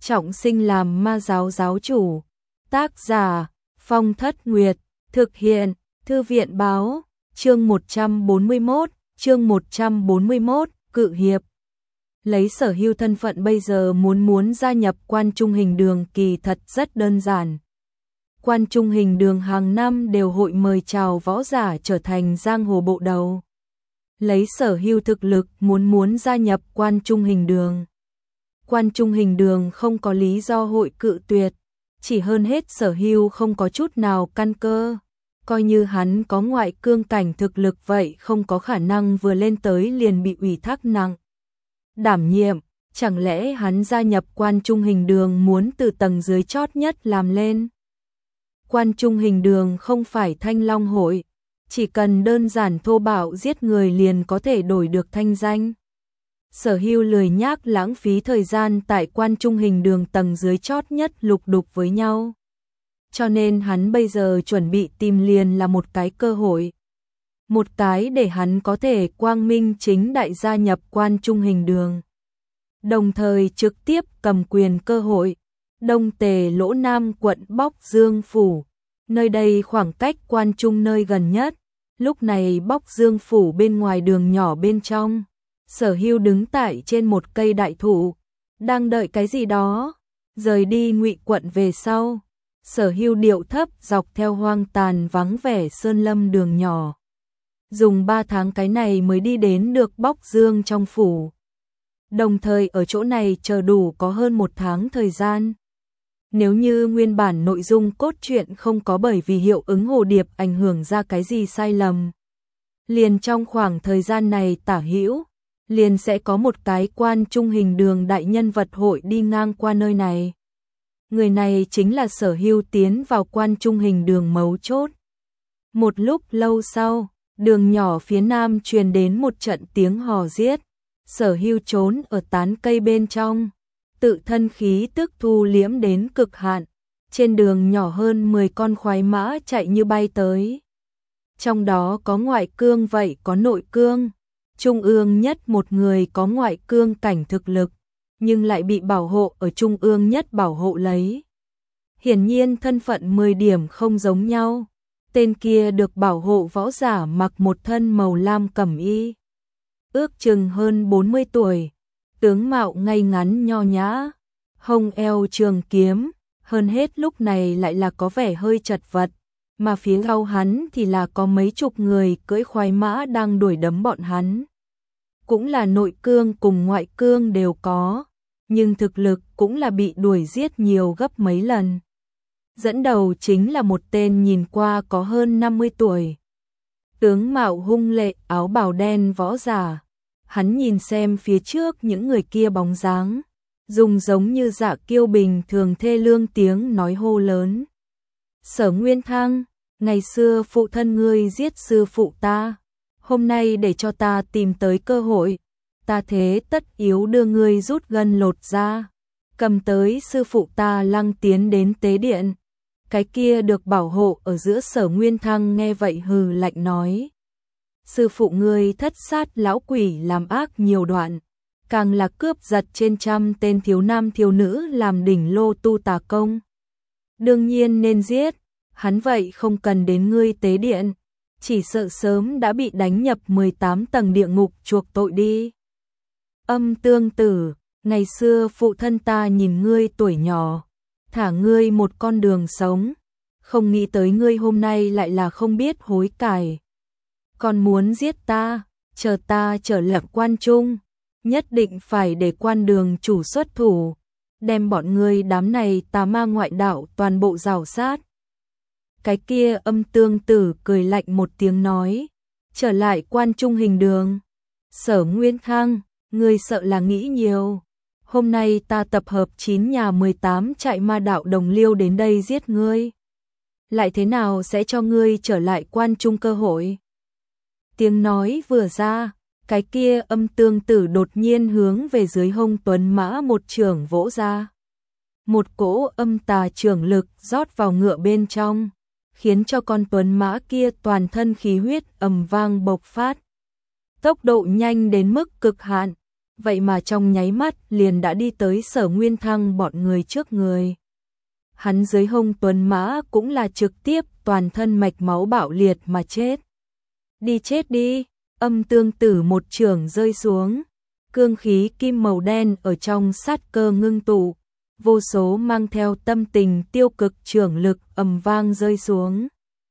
trọng sinh làm ma giáo giáo chủ. Tác giả Phong Thất Nguyệt, thực hiện Thư viện báo, chương 141, cự hiệp. Lấy Sở Hưu thân phận bây giờ muốn gia nhập Quan Trung Hình Đường kỳ thật rất đơn giản. Quan Trung Hình Đường hàng năm đều hội mời chào võ giả trở thành giang hồ bộ đầu. Lấy Sở Hưu thực lực muốn gia nhập Quan Trung Hình Đường. Quan Trung Hình Đường không có lý do hội cự tuyệt, chỉ hơn hết Sở Hưu không có chút nào căn cơ. Coi như hắn có ngoại cương cảnh thực lực vậy không có khả năng vừa lên tới liền bị ủy thác nặng đảm nhiệm, chẳng lẽ hắn gia nhập Quan Trung Hình Đường muốn từ tầng dưới chót nhất làm lên. Quan Trung Hình Đường không phải Thanh Long hội, chỉ cần đơn giản thô bạo giết người liền có thể đổi được thanh danh. Sở Hưu lười nhác lãng phí thời gian tại Quan Trung Hình Đường tầng dưới chót nhất lục đục với nhau. Cho nên hắn bây giờ chuẩn bị tìm liền là một cái cơ hội. Một cái để hắn có thể quang minh chính đại gia nhập Quan Trung Hình Đường. Đồng thời trực tiếp cầm quyền cơ hội. Đông Tề Lỗ Nam quận Bóc Dương Phủ. Nơi đây khoảng cách Quan Trung nơi gần nhất. Lúc này Bóc Dương Phủ bên ngoài đường nhỏ bên trong. Sở Hưu đứng tại trên một cây đại thụ. Đang đợi cái gì đó. Rời đi Ngụy quận về sau. Sở Hưu điệu thấp dọc theo hoang tàn vắng vẻ sơn lâm đường nhỏ. Dùng 3 tháng cái này mới đi đến được Bóc Dương trong phủ. Đồng thời ở chỗ này chờ đủ có hơn 1 tháng thời gian. Nếu như nguyên bản nội dung cốt truyện không có bởi vì hiệu ứng hồ điệp ảnh hưởng ra cái gì sai lầm. Liền trong khoảng thời gian này tả hữu, liền sẽ có một cái Quan Trung Hình Đường đại nhân vật hội đi ngang qua nơi này. Người này chính là Sở Hưu tiến vào Quan Trung Hình Đường mấu chốt. Một lúc lâu sau, đường nhỏ phía nam truyền đến một trận tiếng hò giết. Sở Hưu trốn ở tán cây bên trong, tự thân khí tức thu liễm đến cực hạn. Trên đường nhỏ hơn 10 con khoái mã chạy như bay tới. Trong đó có ngoại cương vậy có nội cương. Trung ương nhất một người có ngoại cương cảnh thực lực, nhưng lại bị bảo hộ ở trung ương nhất bảo hộ lấy. Hiển nhiên thân phận 10 điểm không giống nhau. Tên kia được bảo hộ võ giả mặc một thân màu lam cẩm y. Ước chừng hơn 40 tuổi. Tướng mạo ngay ngắn nho nhã. Hông eo trường kiếm. Hơn hết lúc này lại là có vẻ hơi chật vật. Mà phía sau hắn thì là có mấy chục người cưỡi khoái mã đang đuổi đấm bọn hắn. Cũng là nội cương cùng ngoại cương đều có. Nhưng thực lực cũng là bị đuổi giết nhiều gấp mấy lần. Dẫn đầu chính là một tên nhìn qua có hơn 50 tuổi. Tướng mạo hung lệ áo bào đen võ giả. Hắn nhìn xem phía trước những người kia bóng dáng. Dùng giống như dạ kiêu bình thường thê lương tiếng nói hô lớn. Sở Nguyên Thăng, ngày xưa phụ thân ngươi giết sư phụ ta. Hôm nay để cho ta tìm tới cơ hội. Ta thế tất yếu đưa ngươi rút gân lột ra. Cầm tới sư phụ ta lăng tiến đến tế điện. Cái kia được bảo hộ ở giữa Sở Nguyên Thăng nghe vậy hừ lạnh nói. Sư phụ ngươi thất sát lão quỷ làm ác nhiều đoạn. Càng là cướp giật trên trăm tên thiếu nam thiếu nữ làm đỉnh lô tu tà công. Đương nhiên nên giết. Hắn vậy không cần đến ngươi tế điện. Chỉ sợ sớm đã bị đánh nhập 18 tầng địa ngục chuộc tội đi. Âm Tương Tử, ngày xưa phụ thân ta nhìn ngươi tuổi nhỏ, thả ngươi một con đường sống, không nghĩ tới ngươi hôm nay lại là không biết hối cải. Còn muốn giết ta, chờ ta trở lập Quan Trung, nhất định phải để Quan Đường chủ xuất thủ, đem bọn ngươi đám này tà ma ngoại đạo toàn bộ rào sát. Cái kia Âm Tương Tử cười lạnh một tiếng nói, trở lại Quan Trung Hình Đường. Sở Nguyên Thăng, ngươi sợ là nghĩ nhiều. Hôm nay ta tập hợp 9 nhà 18 trại ma đạo đồng liêu đến đây giết ngươi. Lại thế nào sẽ cho ngươi trở lại Quan Trung cơ hội? Tiếng nói vừa ra, cái kia Âm Tương Tử đột nhiên hướng về dưới hông tuấn mã một chưởng vỗ ra. Một cỗ âm tà chưởng lực rót vào ngựa bên trong, khiến cho con tuấn mã kia toàn thân khí huyết ầm vang bộc phát. Tốc độ nhanh đến mức cực hạn, vậy mà trong nháy mắt liền đã đi tới Sở Nguyên Thăng bọn người trước người. Hắn dưới hông tuấn mã cũng là trực tiếp toàn thân mạch máu bạo liệt mà chết. Đi chết đi, Âm Tương Tử một chưởng rơi xuống, cương khí kim màu đen ở trong sát cơ ngưng tụ, vô số mang theo tâm tình tiêu cực chưởng lực ầm vang rơi xuống.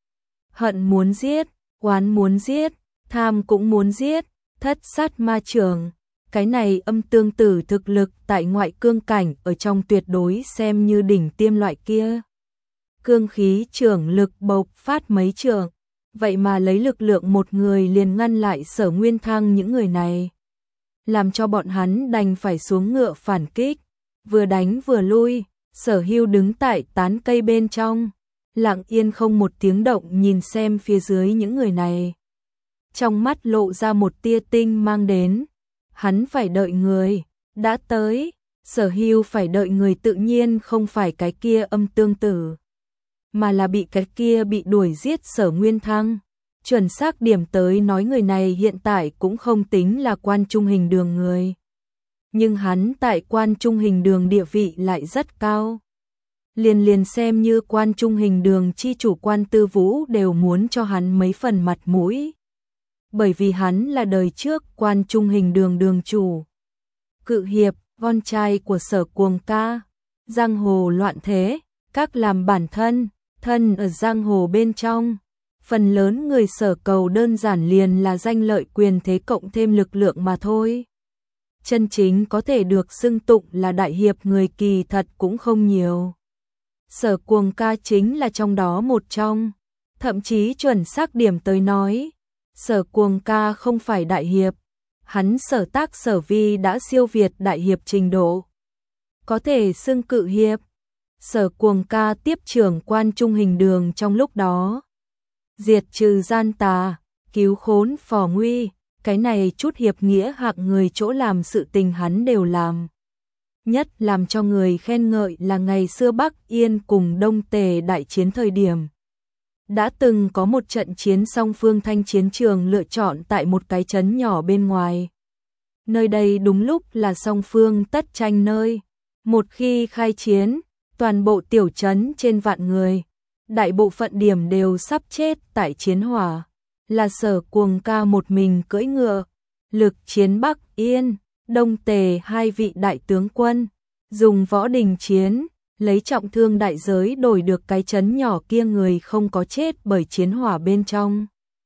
Hận muốn giết, oán muốn giết, tham cũng muốn giết, thất sát ma chưởng. Cái này Âm Tương Tử thực lực tại ngoại cương cảnh ở trong tuyệt đối xem như đỉnh tiêm loại kia. Cương khí chưởng lực bộc phát mấy chưởng, vậy mà lấy lực lượng một người liền ngăn lại Sở Nguyên Thăng những người này. Làm cho bọn hắn đành phải xuống ngựa phản kích, vừa đánh vừa lui. Sở Hưu đứng tại tán cây bên trong, lặng yên không một tiếng động nhìn xem phía dưới những người này. Trong mắt lộ ra một tia tinh mang đến. Hắn phải đợi người, đã tới, Sở Hưu phải đợi người tự nhiên không phải cái kia Âm Tương Tử, mà là bị cái kia bị đuổi giết Sở Nguyên Thăng. Chuẩn xác điểm tới nói người này hiện tại cũng không tính là Quan Trung Hình Đường người. Nhưng hắn tại Quan Trung Hình Đường địa vị lại rất cao. Liền xem như Quan Trung Hình Đường chi chủ Quan Tư Vũ đều muốn cho hắn mấy phần mặt mũi. Bởi vì hắn là đời trước Quan Trung Hình Đường đường chủ. Cự hiệp, con trai của Sở Cuồng Ca, giang hồ loạn thế, các làm bản thân ở giang hồ bên trong. Phần lớn người Sở cầu đơn giản liền là danh lợi quyền thế cộng thêm lực lượng mà thôi. Chân chính có thể được xưng tụng là đại hiệp người kỳ thật cũng không nhiều. Sở Cuồng Ca chính là trong đó một trong, thậm chí chuẩn xác điểm tới nói, Sở Cuồng Ca không phải đại hiệp, hắn sở tác sở vi đã siêu việt đại hiệp trình độ. Có thể xưng cự hiệp. Sở Cuồng Ca tiếp trưởng Quan Trung Hình Đường trong lúc đó. Diệt trừ gian tà, cứu khốn phò nguy, cái này chút hiệp nghĩa hạng người chỗ làm sự tình hắn đều làm. Nhất làm cho người khen ngợi là ngày xưa Bắc Yên cùng Đông Tề đại chiến thời điểm. Đã từng có một trận chiến song phương thanh chiến trường lựa chọn tại một cái trấn nhỏ bên ngoài. Nơi đây đúng lúc là song phương tất tranh nơi. Một khi khai chiến, toàn bộ tiểu trấn trên vạn người, đại bộ phận điểm đều sắp chết tại chiến hỏa. Là Sở Cuồng Ca một mình cưỡi ngựa, lực chiến Bắc Yên, Đông Tề hai vị đại tướng quân, dùng võ đình chiến, lấy trọng thương đại giới đổi được cái trấn nhỏ kia người không có chết bởi chiến hỏa bên trong.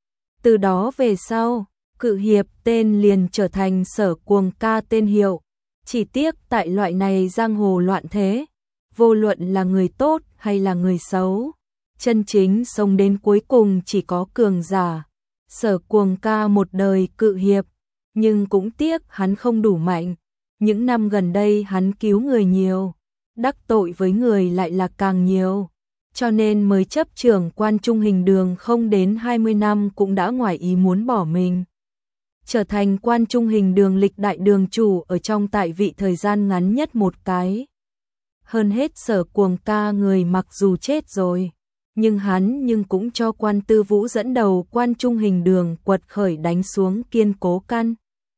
Từ đó về sau, cự hiệp tên liền trở thành Sở Cuồng Ca tên hiệu. Chỉ tiếc tại loại này giang hồ loạn thế, vô luận là người tốt hay là người xấu, chân chính sống đến cuối cùng chỉ có cường giả. Sở Cuồng Ca một đời cự hiệp, nhưng cũng tiếc hắn không đủ mạnh. Những năm gần đây hắn cứu người nhiều, đắc tội với người lại là càng nhiều, cho nên mới chấp trưởng Quan Trung Hình Đường không đến 20 năm cũng đã ngoài ý muốn bỏ mình. Trở thành Quan Trung Hình Đường lịch đại đường chủ ở trong tại vị thời gian ngắn nhất một cái. Hơn hết Sở Cuồng Ca người mặc dù chết rồi, nhưng hắn cũng cho Quan Tư Vũ dẫn đầu Quan Trung Hình Đường quật khởi đánh xuống kiên cố căn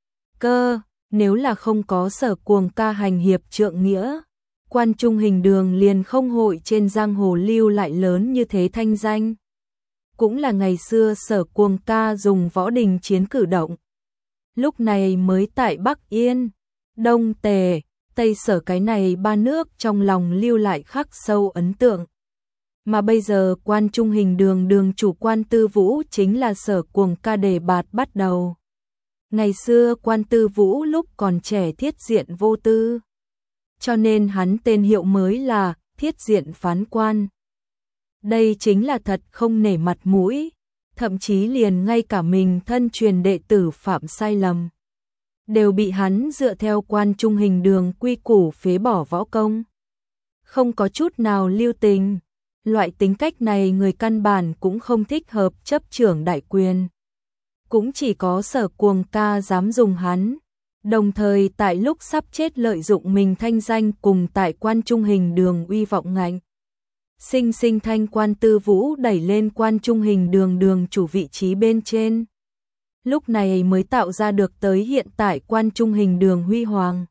cơ. Nếu là không có Sở Cuồng Ca hành hiệp trượng nghĩa, Quan Trung Hình Đường liền không hội trên giang hồ lưu lại lớn như thế thanh danh. Cũng là ngày xưa Sở Cuồng Ca dùng võ đình chiến cử động. Lúc này mới tại Bắc Yên, Đông Tề, Tây Sở cái này ba nước trong lòng lưu lại khắc sâu ấn tượng. Mà bây giờ Quan Trung Hình Đường đường chủ Quan Tư Vũ chính là Sở Cuồng Ca đề bạt bắt đầu. Ngày xưa Quan Tư Vũ lúc còn trẻ thiết diện vô tư, cho nên hắn tên hiệu mới là Thiết Diện Phán Quan. Đây chính là thật không nể mặt mũi, thậm chí liền ngay cả mình thân truyền đệ tử phạm sai lầm, đều bị hắn dựa theo Quan Trung Hình Đường quy củ phế bỏ võ công. Không có chút nào lưu tình, loại tính cách này người căn bản cũng không thích hợp chấp trưởng đại quyền. Cũng chỉ có Sở Cuồng Ca dám dùng hắn, đồng thời tại lúc sắp chết lợi dụng mình thanh danh cùng tại Quan Trung Hình Đường uy vọng ngạnh. Sinh thanh Quan Tư Vũ đẩy lên Quan Trung Hình Đường đường chủ vị trí bên trên. lúc này mới tạo ra được tới hiện tại Quan Trung Hình Đường huy hoàng.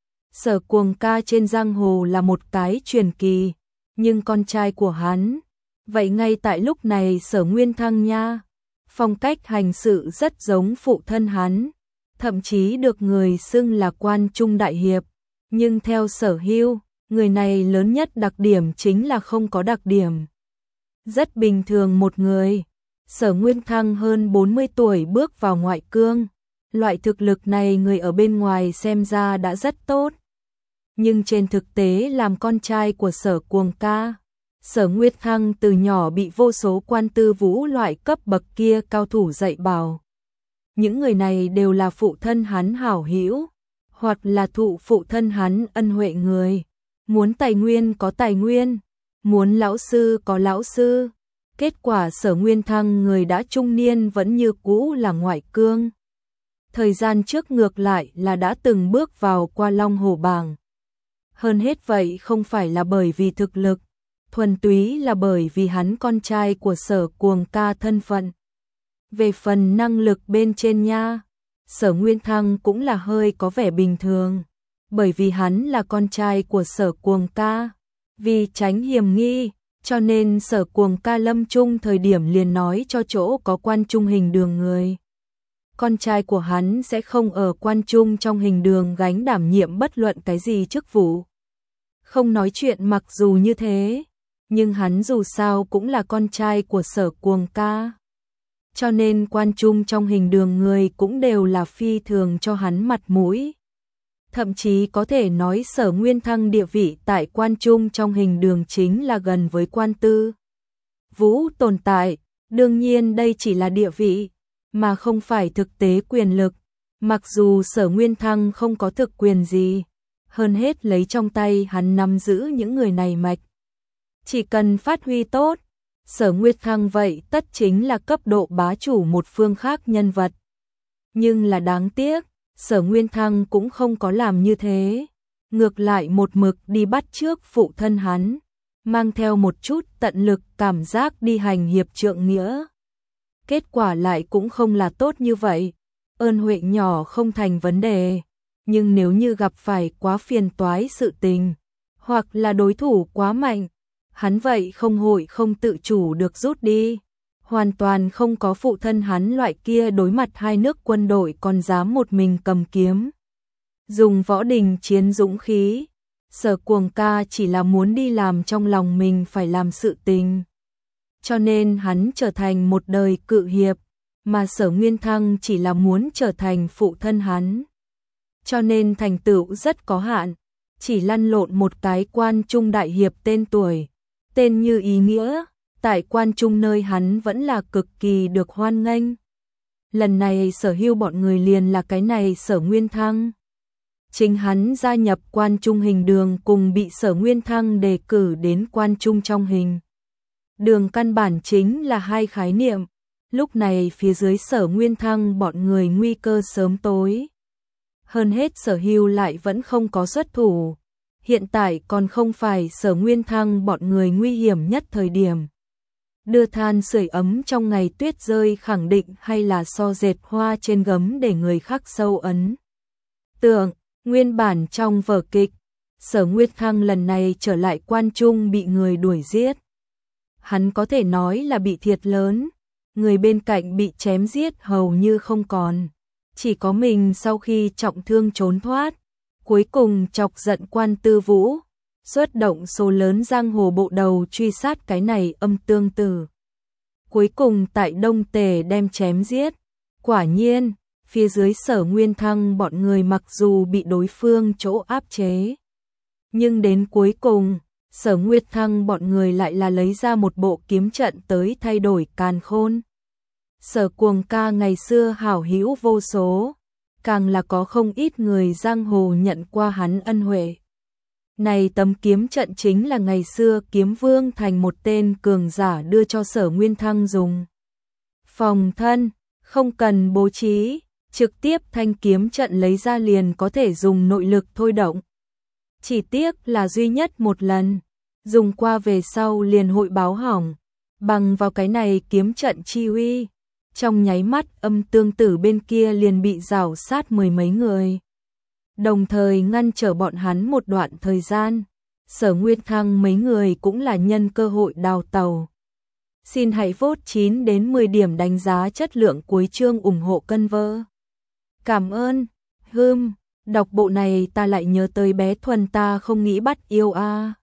Sở Cuồng Ca trên giang hồ là một cái truyền kỳ, nhưng con trai của hắn, vậy ngay tại lúc này Sở Nguyên Thăng nha, phong cách hành sự rất giống phụ thân hắn, thậm chí được người xưng là Quan Trung Đại Hiệp, nhưng theo Sở Hưu, người này lớn nhất đặc điểm chính là không có đặc điểm. Rất bình thường một người, Sở Nguyên Thăng hơn 40 tuổi bước vào ngoại cương, loại thực lực này người ở bên ngoài xem ra đã rất tốt. Nhưng trên thực tế làm con trai của Sở Cuồng Ca, Sở Nguyên Thăng từ nhỏ bị vô số quan tư vũ loại cấp bậc kia cao thủ dạy bảo. Những người này đều là phụ thân hắn hảo hữu, hoặc là thụ phụ thân hắn ân huệ người. Muốn tài nguyên có tài nguyên, muốn lão sư có lão sư. Kết quả Sở Nguyên Thăng người đã trung niên vẫn như cũ là ngoại cương. Thời gian trước ngược lại là đã từng bước vào qua Long Hổ bảng. Hơn hết vậy không phải là bởi vì thực lực, thuần túy là bởi vì hắn con trai của Sở Cuồng Ca thân phận. Về phần năng lực bên trên nha, Sở Nguyên Thăng cũng là hơi có vẻ bình thường, bởi vì hắn là con trai của Sở Cuồng Ca. Vì tránh hiểm nghi, cho nên Sở Cuồng Ca lâm chung thời điểm liền nói cho chỗ có Quan Trung Hình Đường người. Con trai của hắn sẽ không ở Quan Trung trong Hình Đường gánh đảm nhiệm bất luận cái gì chức vụ. Không nói chuyện mặc dù như thế, nhưng hắn dù sao cũng là con trai của Sở Cuồng Ca. Cho nên Quan Trung trong Hình Đường người cũng đều là phi thường cho hắn mặt mũi. Thậm chí có thể nói Sở Nguyên Thăng địa vị tại Quan Trung trong Hình Đường chính là gần với Quan Tư Vũ tồn tại. Đương nhiên đây chỉ là địa vị, mà không phải thực tế quyền lực. Mặc dù Sở Nguyên Thăng không có thực quyền gì, hơn hết lấy trong tay hắn nắm giữ những người này mạch. Chỉ cần phát huy tốt, Sở Nguyên Thăng vậy tất chính là cấp độ bá chủ một phương khác nhân vật. Nhưng là đáng tiếc, Sở Nguyên Thăng cũng không có làm như thế. Ngược lại một mực đi bắt chước phụ thân hắn, mang theo một chút tận lực cảm giác đi hành hiệp trượng nghĩa. Kết quả lại cũng không là tốt như vậy. Ơn huệ nhỏ không thành vấn đề, nhưng nếu như gặp phải quá phiền toái sự tình, hoặc là đối thủ quá mạnh, hắn vậy không tự chủ được rút đi. Hoàn toàn không có phụ thân hắn loại kia đối mặt hai nước quân đội còn dám một mình cầm kiếm. Dùng võ đình chiến dũng khí, Sở Cuồng Ca chỉ là muốn đi làm trong lòng mình phải làm sự tình. Cho nên hắn trở thành một đời cự hiệp, mà Sở Nguyên Thăng chỉ là muốn trở thành phụ thân hắn. Cho nên thành tựu rất có hạn, chỉ lăn lộn một cái Quan Trung Đại Hiệp tên tuổi, tên như ý nghĩa. Tại Quan Trung nơi hắn vẫn là cực kỳ được hoan nghênh. Lần này Sở Hưu bọn người liền là cái này Sở Nguyên Thăng. Chính hắn gia nhập Quan Trung Hình Đường cùng bị Sở Nguyên Thăng đề cử đến Quan Trung trong Hình Đường căn bản chính là hai khái niệm. Lúc này phía dưới Sở Nguyên Thăng bọn người nguy cơ sớm tối. Hơn hết Sở Hưu lại vẫn không có xuất thủ. Hiện tại còn không phải Sở Nguyên Thăng bọn người nguy hiểm nhất thời điểm. Đưa than sưởi ấm trong ngày tuyết rơi khẳng định hay là so dệt hoa trên gấm để người khắc sâu ấn tượng. Nguyên bản trong vở kịch, Sở Nguyên Thăng lần này trở lại Quan Trung bị người đuổi giết. Hắn có thể nói là bị thiệt lớn, người bên cạnh bị chém giết hầu như không còn. Chỉ có mình sau khi trọng thương trốn thoát, cuối cùng chọc giận Quan Tư Vũ. Xuất động số lớn giang hồ bộ đầu truy sát cái này âm tương tử. Cuối cùng tại Đông Tề đem chém giết. Quả nhiên, phía dưới Sở Nguyên Thăng bọn người mặc dù bị đối phương chỗ áp chế, nhưng đến cuối cùng, Sở Nguyên Thăng bọn người lại là lấy ra một bộ kiếm trận tới thay đổi càn khôn. Sở Cuồng Ca ngày xưa hảo hữu vô số, càng là có không ít người giang hồ nhận qua hắn ân huệ. Này tấm kiếm trận chính là ngày xưa Kiếm Vương thành một tên cường giả đưa cho Sở Nguyên Thăng dùng. Phòng thân, không cần bố trí, trực tiếp thanh kiếm trận lấy ra liền có thể dùng nội lực thôi động. Chỉ tiếc là duy nhất một lần, dùng qua về sau liền hội báo hỏng, bằng vào cái này kiếm trận chi uy, trong nháy mắt Âm Tương Tử bên kia liền bị rảo sát mười mấy người. Đồng thời ngăn trở bọn hắn một đoạn thời gian, Sở Nguyên Thăng mấy người cũng là nhân cơ hội đào tàu. Xin hãy vote 9 đến 10 điểm đánh giá chất lượng cuối chương ủng hộ cân vơ. Cảm ơn. Đọc bộ này ta lại nhớ tới bé Thuần ta không nghĩ bắt yêu a.